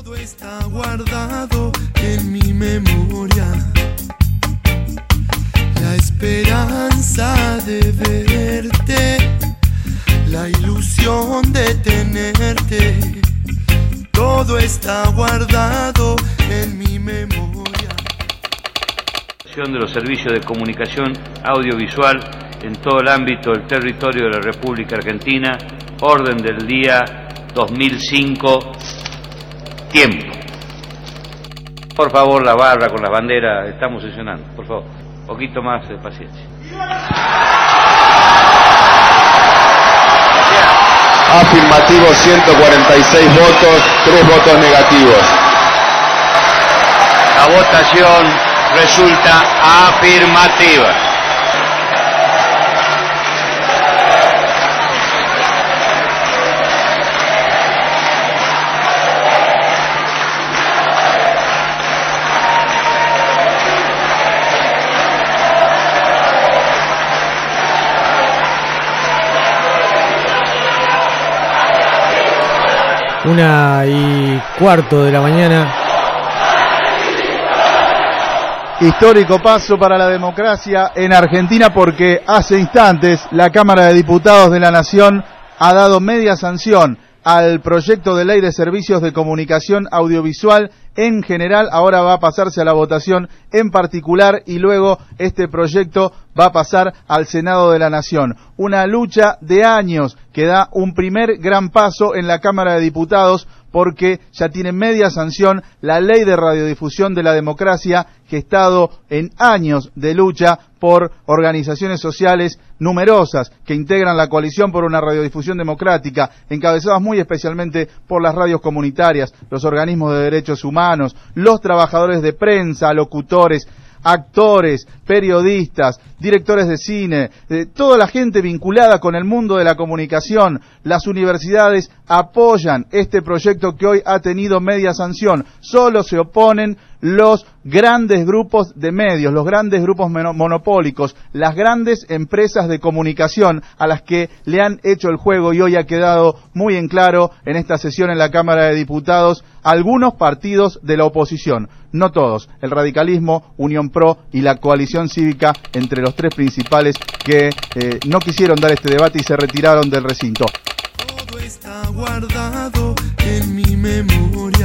Todo está guardado en mi memoria. La esperanza de verte, la ilusión de tenerte. Todo está guardado en mi memoria. De los servicios de comunicación audiovisual en todo el ámbito del territorio de la República Argentina, orden del día 2005, tiempo. Por favor, la barra con las banderas, estamos sesionando, por favor, un poquito más de paciencia. Afirmativo 146 votos, 3 votos negativos. La votación resulta afirmativa. Una y cuarto de la mañana. Histórico paso para la democracia en Argentina, porque hace instantes la Cámara de Diputados de la Nación ha dado media sanción al proyecto de ley de servicios de comunicación audiovisual en general. Ahora va a pasarse a la votación en particular y luego este proyecto va a pasar al Senado de la Nación. Una lucha de años que da un primer gran paso en la Cámara de Diputados, porque ya tiene media sanción la ley de radiodifusión de la democracia, que ha estado en años de lucha por organizaciones sociales numerosas que integran la coalición por una radiodifusión democrática, encabezadas muy especialmente por las radios comunitarias, los organismos de derechos humanos, los trabajadores de prensa, locutores, actores, periodistas, directores de cine, toda la gente vinculada con el mundo de la comunicación. Las universidades apoyan este proyecto que hoy ha tenido media sanción. Solo se oponen los grandes grupos de medios, los grandes grupos monopólicos, las grandes empresas de comunicación a las que le han hecho el juego, y hoy ha quedado muy en claro en esta sesión en la Cámara de Diputados algunos partidos de la oposición, no todos, el radicalismo, Unión Pro y la coalición cívica, entre los tres principales, que no quisieron dar este debate y se retiraron del recinto. Todo está guardado en mi memoria.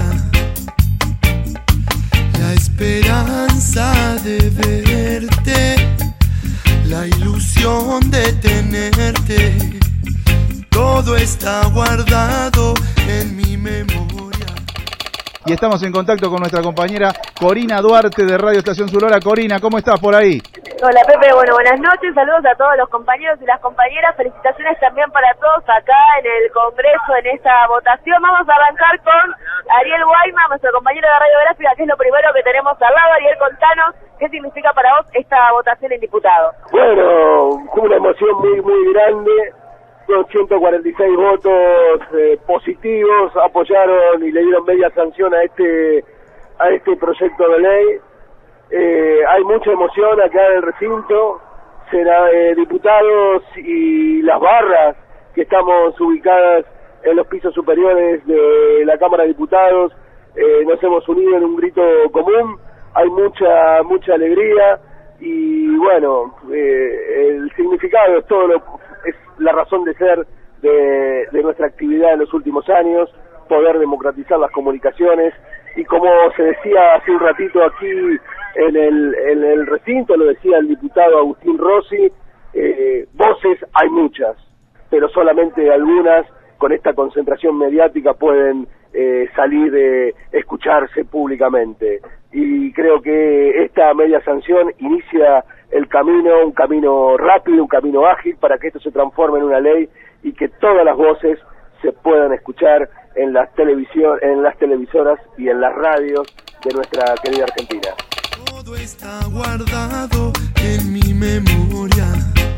La esperanza de verte, la ilusión de tenerte. Todo está guardado en mi memoria. Y estamos en contacto con nuestra compañera Corina Duarte de Radio Estación Sur. Hola Corina, ¿cómo estás por ahí? Hola Pepe, bueno, buenas noches, saludos a todos los compañeros y las compañeras, felicitaciones también para todos acá en el Congreso en esta votación. Vamos a arrancar con Ariel Guayma, nuestro compañero de Radiográfica, que es lo primero que tenemos al lado. Ariel, contanos qué significa para vos esta votación en diputados. Bueno, una emoción muy grande. Con 146 votos positivos, apoyaron y le dieron media sanción a este proyecto de ley. Hay mucha emoción acá en el recinto. Diputados y las barras que estamos ubicadas en los pisos superiores de la Cámara de Diputados, nos hemos unido en un grito común. Hay mucha alegría y bueno, el significado es la razón de ser de nuestra actividad en los últimos años, poder democratizar las comunicaciones, y como se decía hace un ratito aquí en el recinto, lo decía el diputado Agustín Rossi, voces hay muchas, pero solamente algunas con esta concentración mediática pueden salir, escucharse públicamente, y creo que esta media sanción inicia el camino, un camino rápido, un camino ágil para que esto se transforme en una ley y que todas las voces se puedan escuchar en las televisoras y en las radios de nuestra querida Argentina. Todo está guardado en mi memoria.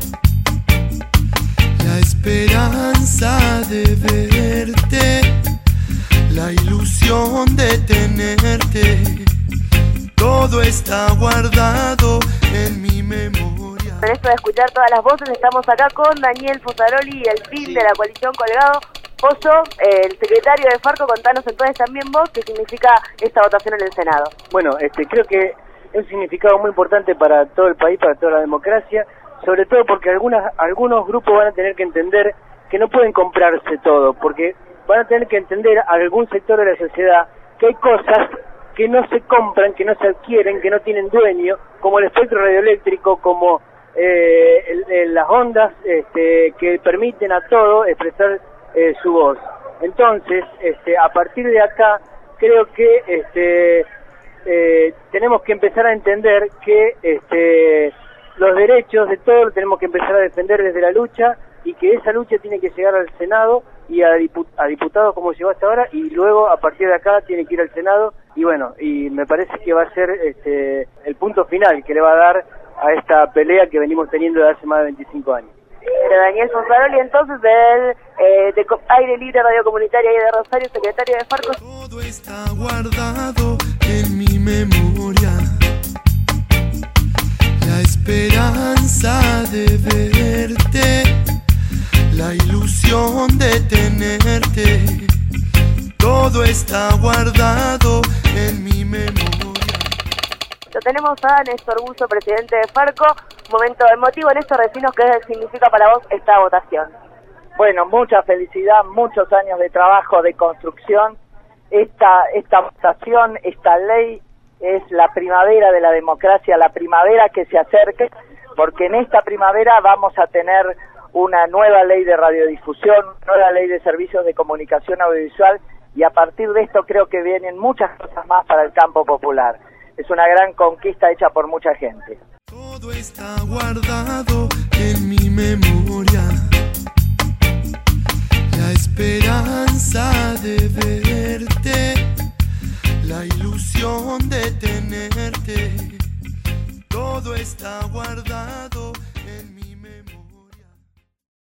La esperanza de verte, la ilusión de tenerte. Todo está guardado en mi memoria. En esto de escuchar todas las voces, estamos acá con Daniel Fusaroli y el team de la coalición Colgado. Pollo, el secretario de Farco, contanos entonces también vos qué significa esta votación en el Senado. Bueno, creo que es un significado muy importante para todo el país, para toda la democracia, sobre todo porque algunos grupos van a tener que entender que no pueden comprarse todo, porque van a tener que entender a algún sector de la sociedad que hay cosas que no se compran, que no se adquieren, que no tienen dueño, como el espectro radioeléctrico, como las ondas que permiten a todo expresar su voz. Entonces, a partir de acá, creo que tenemos que empezar a entender que los derechos de todos los tenemos que empezar a defender desde la lucha, y que esa lucha tiene que llegar al Senado y a diputados como llegó hasta ahora, y luego a partir de acá tiene que ir al Senado, y bueno, y me parece que va a ser el punto final que le va a dar a esta pelea que venimos teniendo desde hace más de 25 años. Pero Daniel Fonfraroli, entonces, de Aire Libre Radio Comunitaria y de Rosario, secretario de Farco. Todo está guardado en mi memoria. La esperanza de verte, la ilusión de tenerte. Todo está guardado en mi memoria. Lo tenemos a Néstor Buzo, presidente de Farco. Momento emotivo. Néstor, decinos qué significa para vos esta votación. Bueno, mucha felicidad, muchos años de trabajo, de construcción. Esta votación, esta ley es la primavera de la democracia, la primavera que se acerque, porque en esta primavera vamos a tener una nueva ley de radiodifusión, nueva ley de servicios de comunicación audiovisual, y a partir de esto creo que vienen muchas cosas más para el campo popular. Es una gran conquista hecha por mucha gente. Todo está guardado en mi memoria. La esperanza de verte, la ilusión de tenerte. Todo está guardado